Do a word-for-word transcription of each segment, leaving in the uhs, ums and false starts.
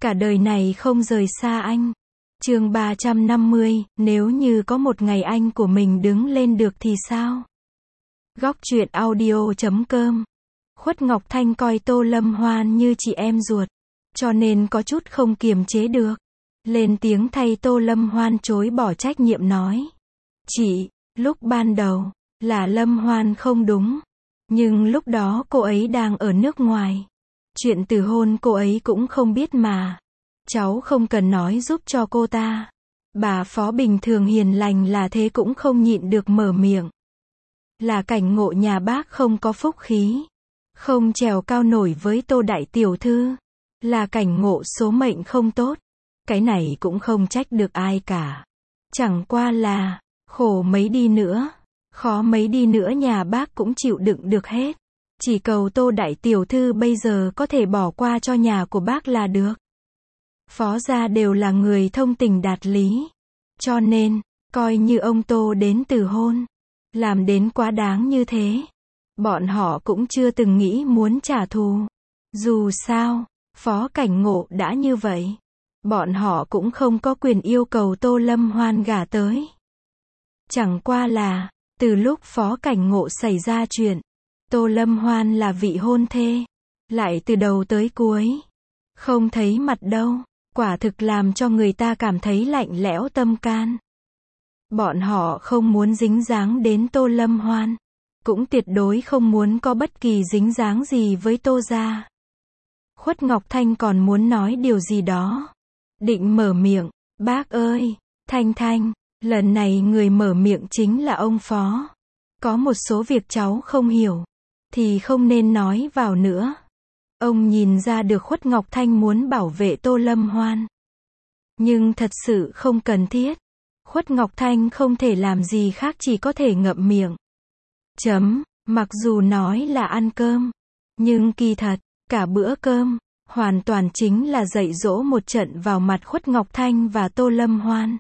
cả đời này không rời xa anh. Chương ba trăm năm mươi, nếu như có một ngày anh của mình đứng lên được thì sao? Góc truyện audio chấm com. Khuất Ngọc Thanh coi Tô Lâm Hoan như chị em ruột, cho nên có chút không kiềm chế được. Lên tiếng thay Tô Lâm Hoan chối bỏ trách nhiệm nói. Chị, lúc ban đầu, là Lâm Hoan không đúng. Nhưng lúc đó cô ấy đang ở nước ngoài. Chuyện từ hôn cô ấy cũng không biết mà. Cháu không cần nói giúp cho cô ta. Bà Phó bình thường hiền lành là thế cũng không nhịn được mở miệng. Là cảnh ngộ nhà bác không có phúc khí. Không trèo cao nổi với Tô đại tiểu thư. Là cảnh ngộ số mệnh không tốt. Cái này cũng không trách được ai cả. Chẳng qua là, khổ mấy đi nữa, khó mấy đi nữa nhà bác cũng chịu đựng được hết. Chỉ cầu Tô đại tiểu thư bây giờ có thể bỏ qua cho nhà của bác là được. Phó gia đều là người thông tình đạt lý. Cho nên, coi như ông Tô đến từ hôn. Làm đến quá đáng như thế. Bọn họ cũng chưa từng nghĩ muốn trả thù. Dù sao, Phó Cảnh Ngộ đã như vậy. Bọn họ cũng không có quyền yêu cầu Tô Lâm Hoan gả tới. Chẳng qua là, từ lúc Phó Cảnh Ngộ xảy ra chuyện, Tô Lâm Hoan là vị hôn thê. Lại từ đầu tới cuối. Không thấy mặt đâu. Quả thực làm cho người ta cảm thấy lạnh lẽo tâm can. Bọn họ không muốn dính dáng đến Tô Lâm Hoan. Cũng tuyệt đối không muốn có bất kỳ dính dáng gì với Tô gia. Khuất Ngọc Thanh còn muốn nói điều gì đó. Định mở miệng. Bác ơi, Thanh Thanh, lần này người mở miệng chính là ông Phó. Có một số việc cháu không hiểu. Thì không nên nói vào nữa. Ông nhìn ra được Khuất Ngọc Thanh muốn bảo vệ Tô Lâm Hoan. Nhưng thật sự không cần thiết. Khuất Ngọc Thanh không thể làm gì khác chỉ có thể ngậm miệng. Chấm, mặc dù nói là ăn cơm. Nhưng kỳ thật, cả bữa cơm, hoàn toàn chính là dạy dỗ một trận vào mặt Khuất Ngọc Thanh và Tô Lâm Hoan.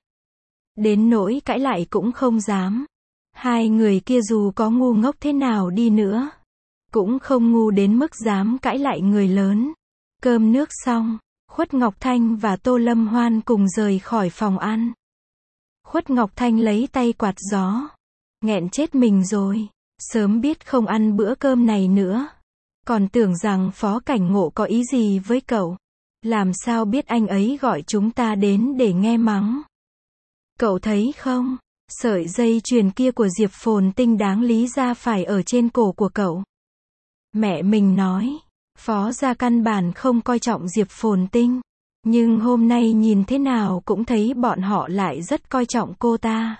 Đến nỗi cãi lại cũng không dám. Hai người kia dù có ngu ngốc thế nào đi nữa. Cũng không ngu đến mức dám cãi lại người lớn. Cơm nước xong, Khuất Ngọc Thanh và Tô Lâm Hoan cùng rời khỏi phòng ăn. Khuất Ngọc Thanh lấy tay quạt gió. Nghẹn chết mình rồi. Sớm biết không ăn bữa cơm này nữa. Còn tưởng rằng Phó Cảnh Ngộ có ý gì với cậu. Làm sao biết anh ấy gọi chúng ta đến để nghe mắng. Cậu thấy không? Sợi dây chuyền kia của Diệp Phồn Tinh đáng lý ra phải ở trên cổ của cậu. Mẹ mình nói, Phó gia căn bản không coi trọng Diệp Phồn Tinh. Nhưng hôm nay nhìn thế nào cũng thấy bọn họ lại rất coi trọng cô ta.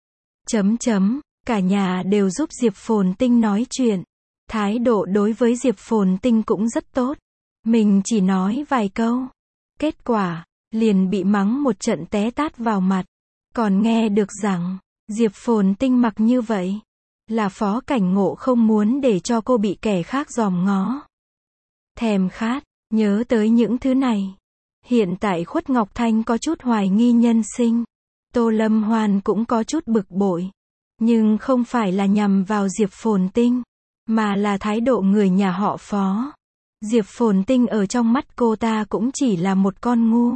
Chấm chấm, cả nhà đều giúp Diệp Phồn Tinh nói chuyện. Thái độ đối với Diệp Phồn Tinh cũng rất tốt. Mình chỉ nói vài câu. Kết quả, liền bị mắng một trận té tát vào mặt. Còn nghe được rằng, Diệp Phồn Tinh mặc như vậy. Là Phó Cảnh Ngộ không muốn để cho cô bị kẻ khác dòm ngó. Thèm khát, nhớ tới những thứ này. Hiện tại Khuất Ngọc Thanh có chút hoài nghi nhân sinh. Tô Lâm Hoan cũng có chút bực bội. Nhưng không phải là nhằm vào Diệp Phồn Tinh. Mà là thái độ người nhà họ Phó. Diệp Phồn Tinh ở trong mắt cô ta cũng chỉ là một con ngu.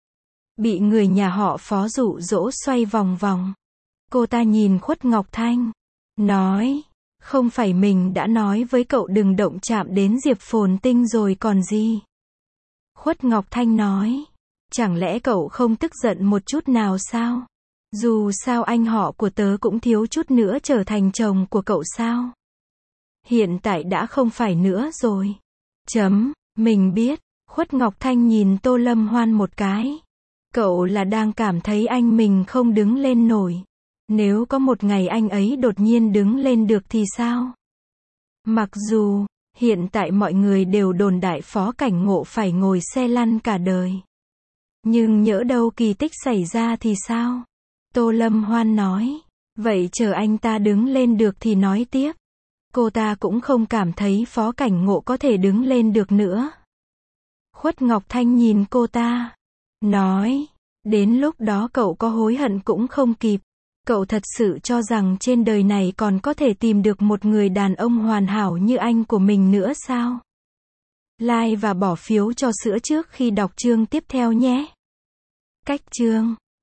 Bị người nhà họ Phó dụ dỗ xoay vòng vòng. Cô ta nhìn Khuất Ngọc Thanh. Nói, không phải mình đã nói với cậu đừng động chạm đến Diệp Phồn Tinh rồi còn gì. Khuất Ngọc Thanh nói, chẳng lẽ cậu không tức giận một chút nào sao? Dù sao anh họ của tớ cũng thiếu chút nữa trở thành chồng của cậu sao? Hiện tại đã không phải nữa rồi. Chấm, mình biết. Khuất Ngọc Thanh nhìn Tô Lâm Hoan một cái. Cậu là đang cảm thấy anh mình không đứng lên nổi. Nếu có một ngày anh ấy đột nhiên đứng lên được thì sao? Mặc dù, hiện tại mọi người đều đồn đại Phó Cảnh Ngộ phải ngồi xe lăn cả đời. Nhưng nhỡ đâu kỳ tích xảy ra thì sao? Tô Lâm Hoan nói. Vậy chờ anh ta đứng lên được thì nói tiếp. Cô ta cũng không cảm thấy Phó Cảnh Ngộ có thể đứng lên được nữa. Khuất Ngọc Thanh nhìn cô ta. Nói. Đến lúc đó cậu có hối hận cũng không kịp. Cậu thật sự cho rằng trên đời này còn có thể tìm được một người đàn ông hoàn hảo như anh của mình nữa sao? like và bỏ phiếu cho sữa trước khi đọc chương tiếp theo nhé. Cách chương